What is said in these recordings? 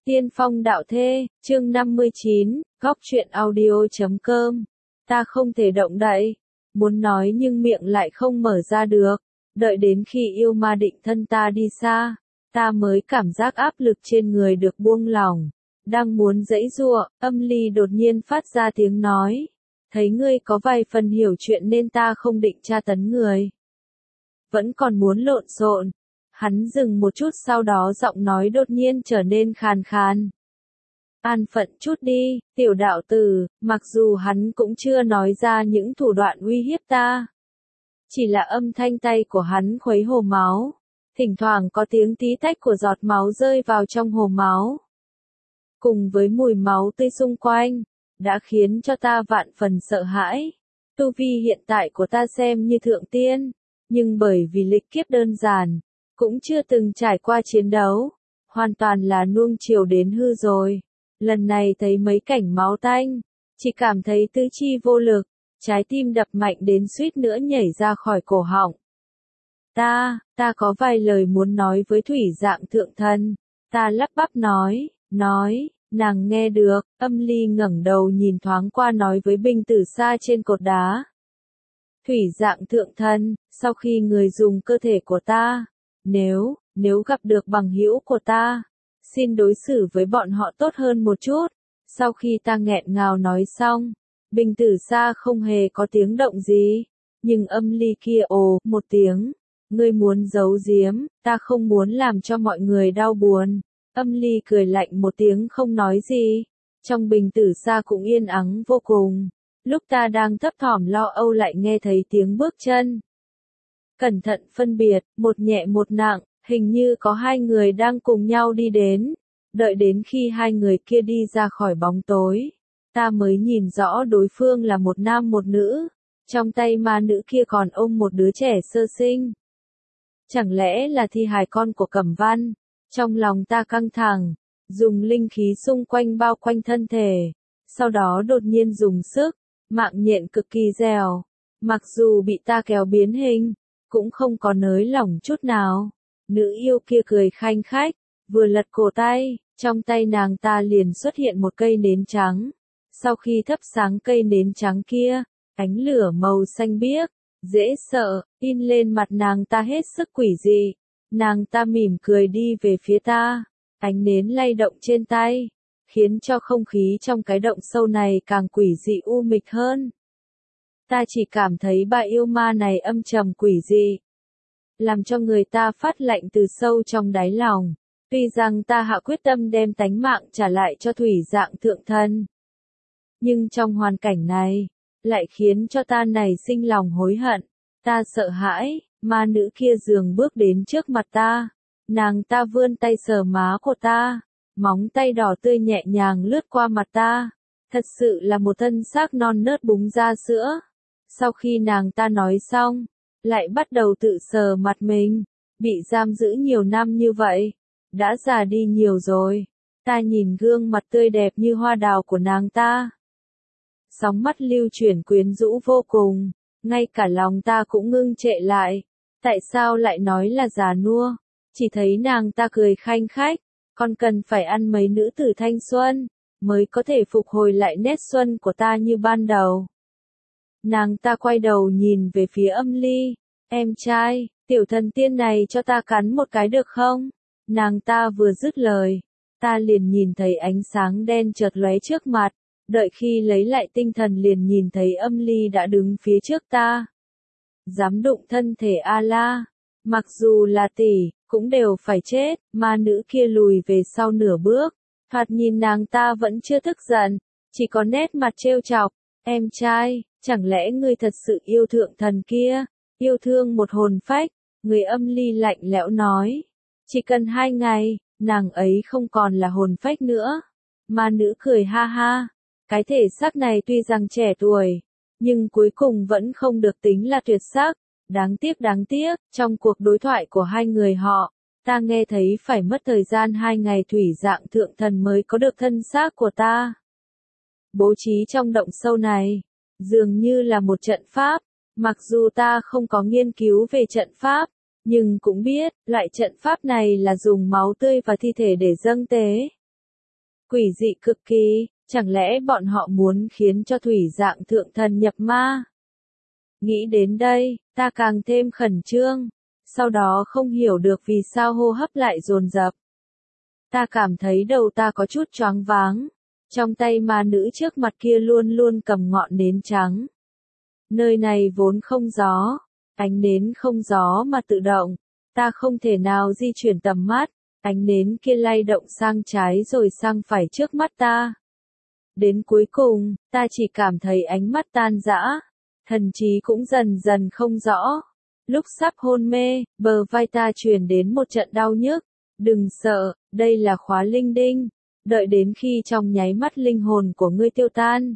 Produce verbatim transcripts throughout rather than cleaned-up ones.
Tiên phong đạo thê, chương năm mươi chín, góc truyện audio chấm com. Ta không thể động đậy, muốn nói nhưng miệng lại không mở ra được. Đợi đến khi yêu ma định thân ta đi xa, ta mới cảm giác áp lực trên người được buông lỏng. Đang muốn giãy giụa, Âm Ly đột nhiên phát ra tiếng nói. Thấy ngươi có vài phần hiểu chuyện nên ta không định tra tấn người. Vẫn còn muốn lộn xộn. Hắn dừng một chút, sau đó giọng nói đột nhiên trở nên khàn khàn. An phận chút đi, tiểu đạo tử, mặc dù hắn cũng chưa nói ra những thủ đoạn uy hiếp ta. Chỉ là âm thanh tay của hắn khuấy hồ máu. Thỉnh thoảng có tiếng tí tách của giọt máu rơi vào trong hồ máu. Cùng với mùi máu tươi xung quanh, đã khiến cho ta vạn phần sợ hãi. Tu vi hiện tại của ta xem như thượng tiên, nhưng bởi vì lịch kiếp đơn giản, cũng chưa từng trải qua chiến đấu, hoàn toàn là nuông chiều đến hư rồi. Lần này thấy mấy cảnh máu tanh, chỉ cảm thấy tứ chi vô lực, trái tim đập mạnh đến suýt nữa nhảy ra khỏi cổ họng. Ta, ta có vài lời muốn nói với thủy dạng thượng thần. Ta lắp bắp nói, nói, nàng nghe được. Âm Ly ngẩng đầu nhìn thoáng qua nói với Bình Tử Sa trên cột đá. Thủy dạng thượng thần, sau khi người dùng cơ thể của ta, Nếu, nếu gặp được bằng hữu của ta, xin đối xử với bọn họ tốt hơn một chút. Sau khi ta nghẹn ngào nói xong, Bình Tử Sa không hề có tiếng động gì, nhưng Âm Ly kia ồ một tiếng. Ngươi muốn giấu giếm, ta không muốn làm cho mọi người đau buồn. Âm Ly cười lạnh một tiếng không nói gì. Trong Bình Tử Sa cũng yên ắng vô cùng. Lúc ta đang thấp thỏm lo âu lại nghe thấy tiếng bước chân. Cẩn thận phân biệt, một nhẹ một nặng, hình như có hai người đang cùng nhau đi đến. Đợi đến khi hai người kia đi ra khỏi bóng tối, ta mới nhìn rõ đối phương là một nam một nữ. Trong tay ma nữ kia còn ôm một đứa trẻ sơ sinh. Chẳng lẽ là thi hài con của Cẩm Văn? Trong lòng ta căng thẳng, dùng linh khí xung quanh bao quanh thân thể. Sau đó đột nhiên dùng sức, mạng nhện cực kỳ dẻo. Mặc dù bị ta kéo biến hình, cũng không có nới lỏng chút nào. Nữ yêu kia cười khanh khách, vừa lật cổ tay, trong tay nàng ta liền xuất hiện một cây nến trắng. Sau khi thắp sáng cây nến trắng kia, ánh lửa màu xanh biếc, dễ sợ, in lên mặt nàng ta hết sức quỷ dị. Nàng ta mỉm cười đi về phía ta, ánh nến lay động trên tay, khiến cho không khí trong cái động sâu này càng quỷ dị u mịch hơn. Ta chỉ cảm thấy bà yêu ma này âm trầm quỷ dị, làm cho người ta phát lạnh từ sâu trong đáy lòng. Tuy rằng ta hạ quyết tâm đem tánh mạng trả lại cho thủy dạng thượng thần, nhưng trong hoàn cảnh này, lại khiến cho ta nảy sinh lòng hối hận. Ta sợ hãi, ma nữ kia dường bước đến trước mặt ta. Nàng ta vươn tay sờ má của ta, móng tay đỏ tươi nhẹ nhàng lướt qua mặt ta. Thật sự là một thân xác non nớt búng ra sữa. Sau khi nàng ta nói xong, lại bắt đầu tự sờ mặt mình. Bị giam giữ nhiều năm như vậy, đã già đi nhiều rồi. Ta nhìn gương mặt tươi đẹp như hoa đào của nàng ta, sóng mắt lưu chuyển quyến rũ vô cùng, ngay cả lòng ta cũng ngưng trệ lại. Tại sao lại nói là già nua? Chỉ thấy nàng ta cười khanh khách, còn cần phải ăn mấy nữ tử thanh xuân, mới có thể phục hồi lại nét xuân của ta như ban đầu. Nàng ta quay đầu nhìn về phía Âm Ly, em trai, tiểu thần tiên này cho ta cắn một cái được không? Nàng ta vừa dứt lời, ta liền nhìn thấy ánh sáng đen chợt lóe trước mặt. Đợi khi lấy lại tinh thần liền nhìn thấy Âm Ly đã đứng phía trước ta. Dám đụng thân thể A-la, mặc dù là tỷ, cũng đều phải chết. Ma nữ kia lùi về sau nửa bước, thoạt nhìn nàng ta vẫn chưa tức giận, chỉ có nét mặt trêu chọc. Em trai, chẳng lẽ ngươi thật sự yêu thượng thần kia, yêu thương một hồn phách? Người Âm Ly lạnh lẽo nói. Chỉ cần hai ngày, nàng ấy không còn là hồn phách nữa. Ma nữ cười ha ha. Cái thể xác này tuy rằng trẻ tuổi, nhưng cuối cùng vẫn không được tính là tuyệt sắc. Đáng tiếc đáng tiếc, trong cuộc đối thoại của hai người họ, ta nghe thấy phải mất thời gian hai ngày thủy dạng thượng thần mới có được thân xác của ta. Bố trí trong động sâu này, dường như là một trận pháp. Mặc dù ta không có nghiên cứu về trận pháp, nhưng cũng biết, loại trận pháp này là dùng máu tươi và thi thể để dâng tế. Quỷ dị cực kỳ, chẳng lẽ bọn họ muốn khiến cho thủy dạng thượng thần nhập ma? Nghĩ đến đây, ta càng thêm khẩn trương, sau đó không hiểu được vì sao hô hấp lại dồn dập. Ta cảm thấy đầu ta có chút choáng váng, trong tay ma nữ trước mặt kia luôn luôn cầm ngọn nến trắng. Nơi này vốn không gió, ánh nến không gió mà tự động, ta không thể nào di chuyển tầm mắt, ánh nến kia lay động sang trái rồi sang phải trước mắt ta. Đến cuối cùng, ta chỉ cảm thấy ánh mắt tan rã, thần trí cũng dần dần không rõ. Lúc sắp hôn mê, bờ vai ta truyền đến một trận đau nhức. Đừng sợ, đây là khóa linh đinh. Đợi đến khi trong nháy mắt linh hồn của ngươi tiêu tan,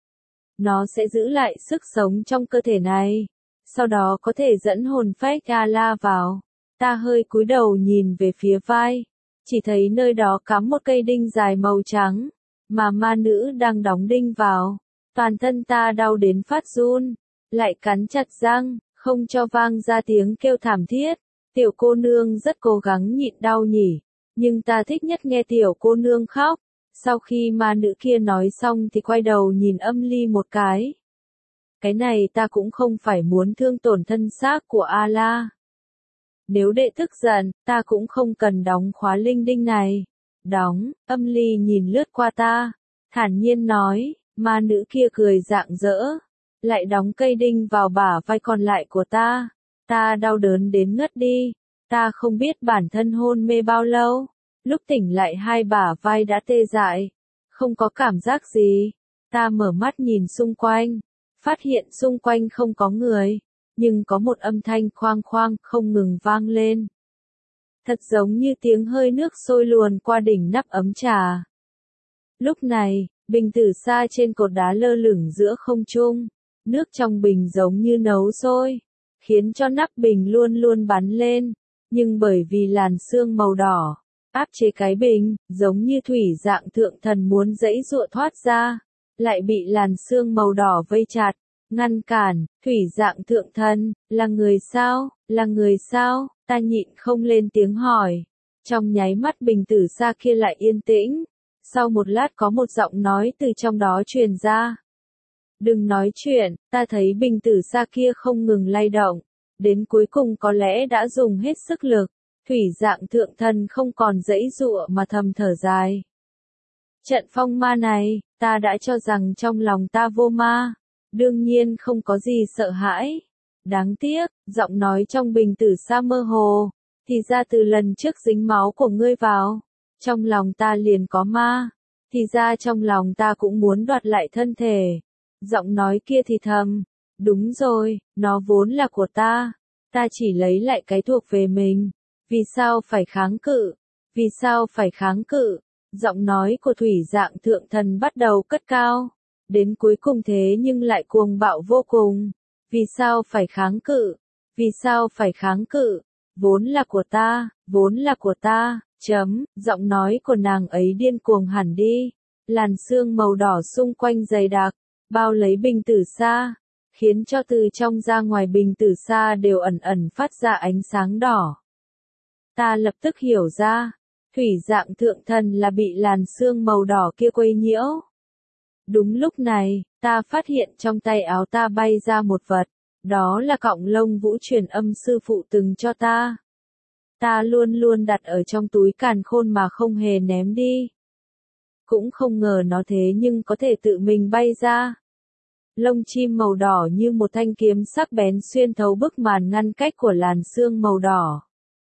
nó sẽ giữ lại sức sống trong cơ thể này. Sau đó có thể dẫn hồn phách A-la vào. Ta hơi cúi đầu nhìn về phía vai. Chỉ thấy nơi đó cắm một cây đinh dài màu trắng, mà ma nữ đang đóng đinh vào. Toàn thân ta đau đến phát run, lại cắn chặt răng, không cho vang ra tiếng kêu thảm thiết. Tiểu cô nương rất cố gắng nhịn đau nhỉ, nhưng ta thích nhất nghe tiểu cô nương khóc. Sau khi ma nữ kia nói xong thì quay đầu nhìn âm ly một cái. Cái này ta cũng không phải muốn thương tổn thân xác của A-la. Nếu đệ tức giận, ta cũng không cần đóng khóa linh đinh này. Đóng, âm ly nhìn lướt qua ta, thản nhiên nói, ma nữ kia cười rạng rỡ, lại đóng cây đinh vào bả vai còn lại của ta. Ta đau đớn đến ngất đi, ta không biết bản thân hôn mê bao lâu, lúc tỉnh lại hai bả vai đã tê dại, không có cảm giác gì. Ta mở mắt nhìn xung quanh, phát hiện xung quanh không có người, nhưng có một âm thanh khoang khoang không ngừng vang lên. Thật giống như tiếng hơi nước sôi luồn qua đỉnh nắp ấm trà. Lúc này, bình tử sa trên cột đá lơ lửng giữa không trung, nước trong bình giống như nấu sôi, khiến cho nắp bình luôn luôn bắn lên, nhưng bởi vì làn sương màu đỏ áp chế cái bình, giống như thủy dạng thượng thần muốn giãy giụa thoát ra, lại bị làn sương màu đỏ vây chặt, ngăn cản. Thủy dạng thượng thần, là người sao, là người sao? Ta nhịn không lên tiếng hỏi. Trong nháy mắt bình tử sa kia lại yên tĩnh, sau một lát có một giọng nói từ trong đó truyền ra. Đừng nói chuyện, ta thấy bình tử sa kia không ngừng lay động, đến cuối cùng có lẽ đã dùng hết sức lực. Thủy dạng thượng thần không còn giãy giụa mà thầm thở dài. Trận phong ma này, ta đã cho rằng trong lòng ta vô ma, đương nhiên không có gì sợ hãi. Đáng tiếc, giọng nói trong bình tử sa mơ hồ, thì ra từ lần trước dính máu của ngươi vào, trong lòng ta liền có ma, thì ra trong lòng ta cũng muốn đoạt lại thân thể. Giọng nói kia thì thầm, đúng rồi, nó vốn là của ta, ta chỉ lấy lại cái thuộc về mình. Vì sao phải kháng cự? Vì sao phải kháng cự? Giọng nói của thủy dạng thượng thần bắt đầu cất cao, đến cuối cùng thế nhưng lại cuồng bạo vô cùng. Vì sao phải kháng cự? Vì sao phải kháng cự? Vốn là của ta, vốn là của ta, chấm, giọng nói của nàng ấy điên cuồng hẳn đi. Làn sương màu đỏ xung quanh dày đặc, bao lấy bình tử sa, khiến cho từ trong ra ngoài bình tử sa đều ẩn ẩn phát ra ánh sáng đỏ. Ta lập tức hiểu ra, thủy dạng thượng thần là bị làn sương màu đỏ kia quấy nhiễu. Đúng lúc này, ta phát hiện trong tay áo ta bay ra một vật, đó là cọng lông vũ truyền âm sư phụ từng cho ta. Ta luôn luôn đặt ở trong túi càn khôn mà không hề ném đi. Cũng không ngờ nó thế nhưng có thể tự mình bay ra. Lông chim màu đỏ như một thanh kiếm sắc bén xuyên thấu bức màn ngăn cách của làn sương màu đỏ.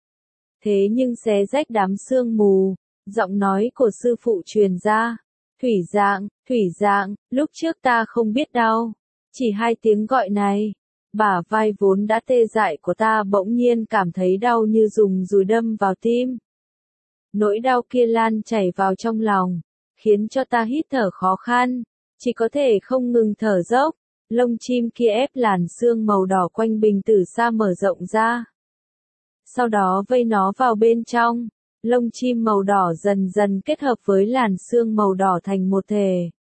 Thế nhưng xé rách đám sương mù, giọng nói của sư phụ truyền ra. Thủy dạng, thủy dạng, lúc trước ta không biết đau. Chỉ hai tiếng gọi này, bả vai vốn đã tê dại của ta bỗng nhiên cảm thấy đau như dùng dùi đâm vào tim. Nỗi đau kia lan chảy vào trong lòng, khiến cho ta hít thở khó khăn, chỉ có thể không ngừng thở dốc. Lông chim kia ép làn sương màu đỏ quanh bình tử sa mở rộng ra. Sau đó vây nó vào bên trong, lông chim màu đỏ dần dần kết hợp với làn sương màu đỏ thành một thể.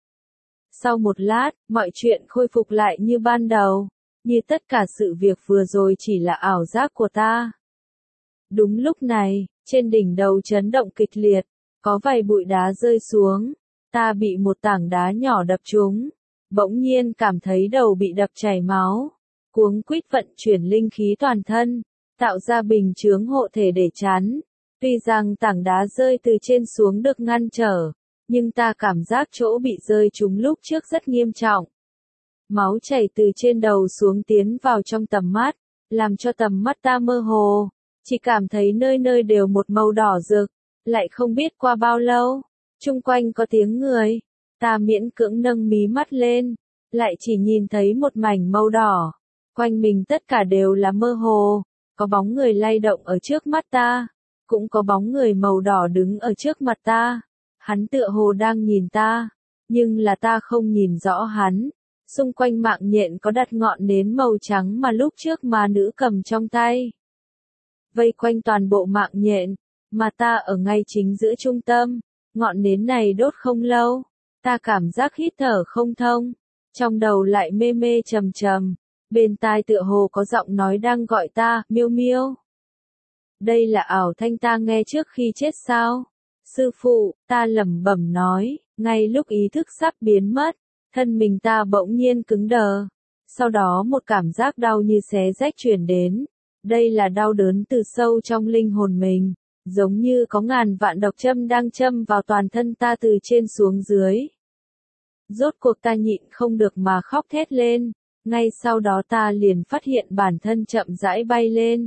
Sau một lát, mọi chuyện khôi phục lại như ban đầu, như tất cả sự việc vừa rồi chỉ là ảo giác của ta. Đúng lúc này, trên đỉnh đầu chấn động kịch liệt, Có vài bụi đá rơi xuống, ta bị một tảng đá nhỏ đập trúng, bỗng nhiên cảm thấy đầu bị đập chảy máu, cuống quýt vận chuyển linh khí toàn thân, tạo ra bình chướng hộ thể để chắn. Tuy rằng tảng đá rơi từ trên xuống được ngăn trở, nhưng ta cảm giác chỗ bị rơi trúng lúc trước rất nghiêm trọng. Máu chảy từ trên đầu xuống tiến vào trong tầm mắt, làm cho tầm mắt ta mơ hồ, chỉ cảm thấy nơi nơi đều một màu đỏ rực, lại không biết qua bao lâu, chung quanh có tiếng người, ta miễn cưỡng nâng mí mắt lên, lại chỉ nhìn thấy một mảnh màu đỏ, quanh mình tất cả đều là mơ hồ, có bóng người lay động ở trước mắt ta, cũng có bóng người màu đỏ đứng ở trước mặt ta, hắn tựa hồ đang nhìn ta, nhưng là ta không nhìn rõ hắn. Xung quanh mạng nhện có đặt ngọn nến màu trắng mà lúc trước ma nữ cầm trong tay. Vây quanh toàn bộ mạng nhện, mà ta ở ngay chính giữa trung tâm, ngọn nến này đốt không lâu, ta cảm giác hít thở không thông, trong đầu lại mê mê trầm trầm, bên tai tựa hồ có giọng nói đang gọi ta, miêu miêu. Đây là ảo thanh ta nghe trước khi chết sao? Sư phụ, ta lẩm bẩm nói, ngay lúc ý thức sắp biến mất. Thân mình ta bỗng nhiên cứng đờ. Sau đó một cảm giác đau như xé rách truyền đến. Đây là đau đớn từ sâu trong linh hồn mình. Giống như có ngàn vạn độc châm đang châm vào toàn thân ta từ trên xuống dưới. Rốt cuộc ta nhịn không được mà khóc thét lên. Ngay sau đó ta liền phát hiện bản thân chậm rãi bay lên.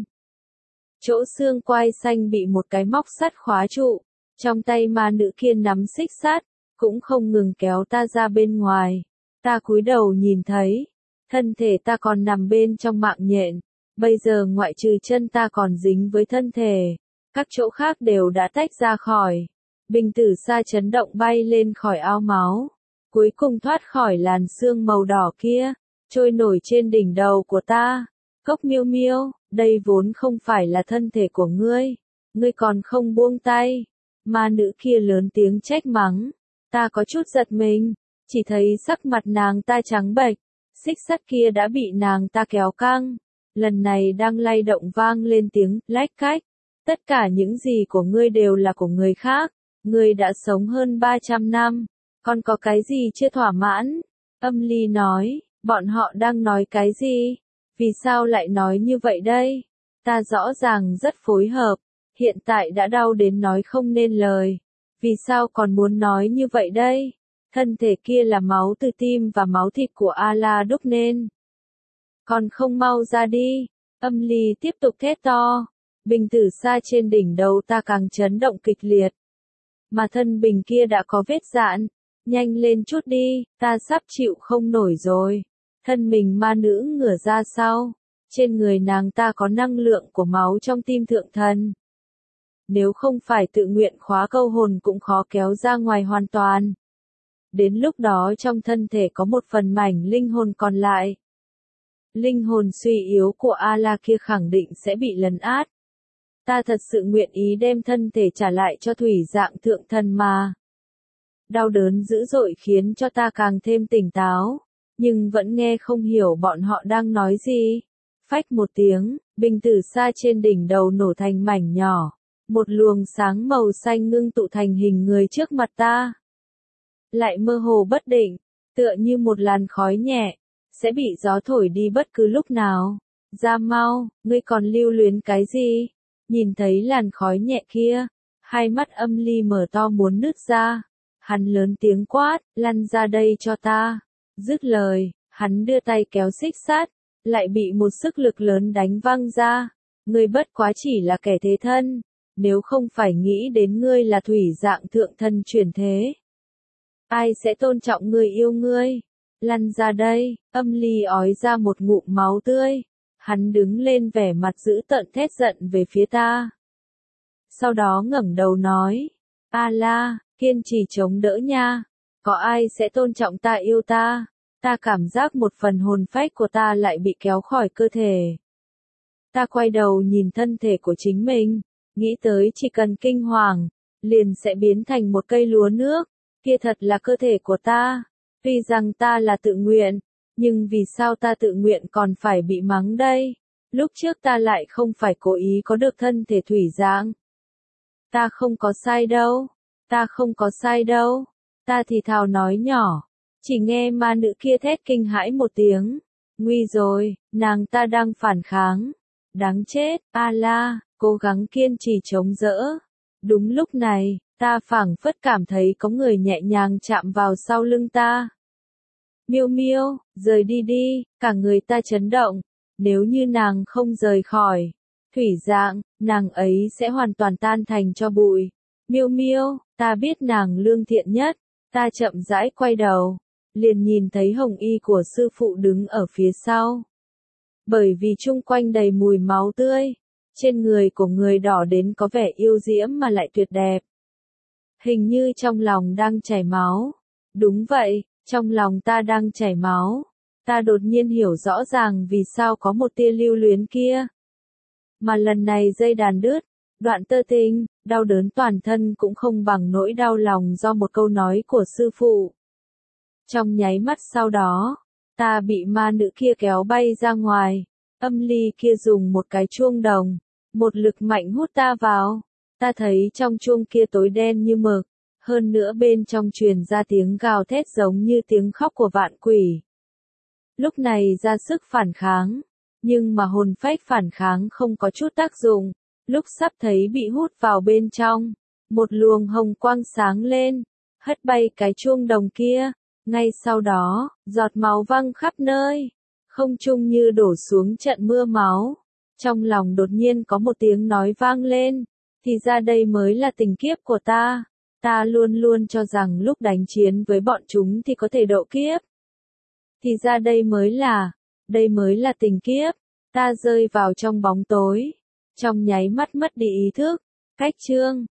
Chỗ xương quai xanh bị một cái móc sắt khóa trụ. Trong tay ma nữ kia nắm xích sắt. Cũng không ngừng kéo ta ra bên ngoài. Ta cúi đầu nhìn thấy, thân thể ta còn nằm bên trong mạng nhện, bây giờ ngoại trừ chân ta còn dính với thân thể, các chỗ khác đều đã tách ra khỏi. Bình tử sa chấn động bay lên khỏi ao máu, cuối cùng thoát khỏi làn sương màu đỏ kia, trôi nổi trên đỉnh đầu của ta. Cốc miêu miêu, đây vốn không phải là thân thể của ngươi, ngươi còn không buông tay. Ma nữ kia lớn tiếng trách mắng. Ta có chút giật mình, chỉ thấy sắc mặt nàng ta trắng bệch, xích sắt kia đã bị nàng ta kéo căng, lần này đang lay động vang lên tiếng lách cách. Tất cả những gì của ngươi đều là của người khác, ngươi đã sống hơn ba trăm năm, còn có cái gì chưa thỏa mãn? Âm Ly nói, bọn họ đang nói cái gì? Vì sao lại nói như vậy đây? Ta rõ ràng rất phối hợp, hiện tại đã đau đến nói không nên lời. Vì sao còn muốn nói như vậy đây? Thân thể kia là máu từ tim và máu thịt của A-la đúc nên. Còn không mau ra đi. Âm Ly tiếp tục thét to. Bình tử sa trên đỉnh đầu ta càng chấn động kịch liệt. Mà thân bình kia đã có vết dạn. Nhanh lên chút đi, ta sắp chịu không nổi rồi. Thân mình ma nữ ngửa ra sau. Trên người nàng ta có năng lượng của máu trong tim thượng thần. Nếu không phải tự nguyện khóa câu hồn cũng khó kéo ra ngoài hoàn toàn. Đến lúc đó trong thân thể có một phần mảnh linh hồn còn lại. Linh hồn suy yếu của A-la kia khẳng định sẽ bị lấn át. Ta thật sự nguyện ý đem thân thể trả lại cho thủy dạng thượng thần mà. Đau đớn dữ dội khiến cho ta càng thêm tỉnh táo, nhưng vẫn nghe không hiểu bọn họ đang nói gì. Phách một tiếng, bình tử sa trên đỉnh đầu nổ thành mảnh nhỏ. Một luồng sáng màu xanh ngưng tụ thành hình người trước mặt ta. Lại mơ hồ bất định, tựa như một làn khói nhẹ, sẽ bị gió thổi đi bất cứ lúc nào. Ra mau, ngươi còn lưu luyến cái gì? Nhìn thấy làn khói nhẹ kia, hai mắt Âm Ly mở to muốn nứt ra. Hắn lớn tiếng quát, lăn ra đây cho ta. Dứt lời, hắn đưa tay kéo xích sắt, lại bị một sức lực lớn đánh văng ra. Ngươi bất quá chỉ là kẻ thế thân. Nếu không phải nghĩ đến ngươi là thủy dạng thượng thân chuyển thế, ai sẽ tôn trọng người yêu ngươi? Lăn ra đây. Âm Ly ói ra một ngụm máu tươi. Hắn đứng lên vẻ mặt dữ tợn thét giận về phía ta. Sau đó ngẩng đầu nói, A-la, kiên trì chống đỡ nha. Có ai sẽ tôn trọng ta yêu ta? Ta cảm giác một phần hồn phách của ta lại bị kéo khỏi cơ thể. Ta quay đầu nhìn thân thể của chính mình. Nghĩ tới chỉ cần kinh hoàng, liền sẽ biến thành một cây lúa nước, kia thật là cơ thể của ta. Tuy rằng ta là tự nguyện, nhưng vì sao ta tự nguyện còn phải bị mắng đây? Lúc trước ta lại không phải cố ý có được thân thể thủy dạng. Ta không có sai đâu. Ta không có sai đâu. Ta thì thào nói nhỏ. Chỉ nghe ma nữ kia thét kinh hãi một tiếng. Nguy rồi, nàng ta đang phản kháng. Đáng chết, a la, cố gắng kiên trì chống đỡ. Đúng lúc này, ta phảng phất cảm thấy có người nhẹ nhàng chạm vào sau lưng ta. Miêu miêu, rời đi đi, cả người ta chấn động. Nếu như nàng không rời khỏi thủy dạng, nàng ấy sẽ hoàn toàn tan thành cho bụi. Miêu miêu, ta biết nàng lương thiện nhất. Ta chậm rãi quay đầu, liền nhìn thấy hồng y của sư phụ đứng ở phía sau. Bởi vì chung quanh đầy mùi máu tươi, trên người của người đỏ đến có vẻ yêu diễm mà lại tuyệt đẹp. Hình như trong lòng đang chảy máu. Đúng vậy, trong lòng ta đang chảy máu. Ta đột nhiên hiểu rõ ràng vì sao có một tia lưu luyến kia. Mà lần này dây đàn đứt, đoạn tơ tinh, đau đớn toàn thân cũng không bằng nỗi đau lòng do một câu nói của sư phụ. Trong nháy mắt sau đó, ta bị ma nữ kia kéo bay ra ngoài. Âm ly kia dùng một cái chuông đồng, một lực mạnh hút ta vào. Ta thấy trong chuông kia tối đen như mực, hơn nữa bên trong truyền ra tiếng gào thét giống như tiếng khóc của vạn quỷ. Lúc này ra sức phản kháng, nhưng mà hồn phách phản kháng không có chút tác dụng. Lúc sắp thấy bị hút vào bên trong, một luồng hồng quang sáng lên, hất bay cái chuông đồng kia. Ngay sau đó, giọt máu văng khắp nơi, không trung như đổ xuống trận mưa máu. Trong lòng đột nhiên có một tiếng nói vang lên, thì ra đây mới là tình kiếp của ta. Ta luôn luôn cho rằng lúc đánh chiến với bọn chúng thì có thể độ kiếp. Thì ra đây mới là, đây mới là tình kiếp. Ta rơi vào trong bóng tối, trong nháy mắt mất đi ý thức. Cách chương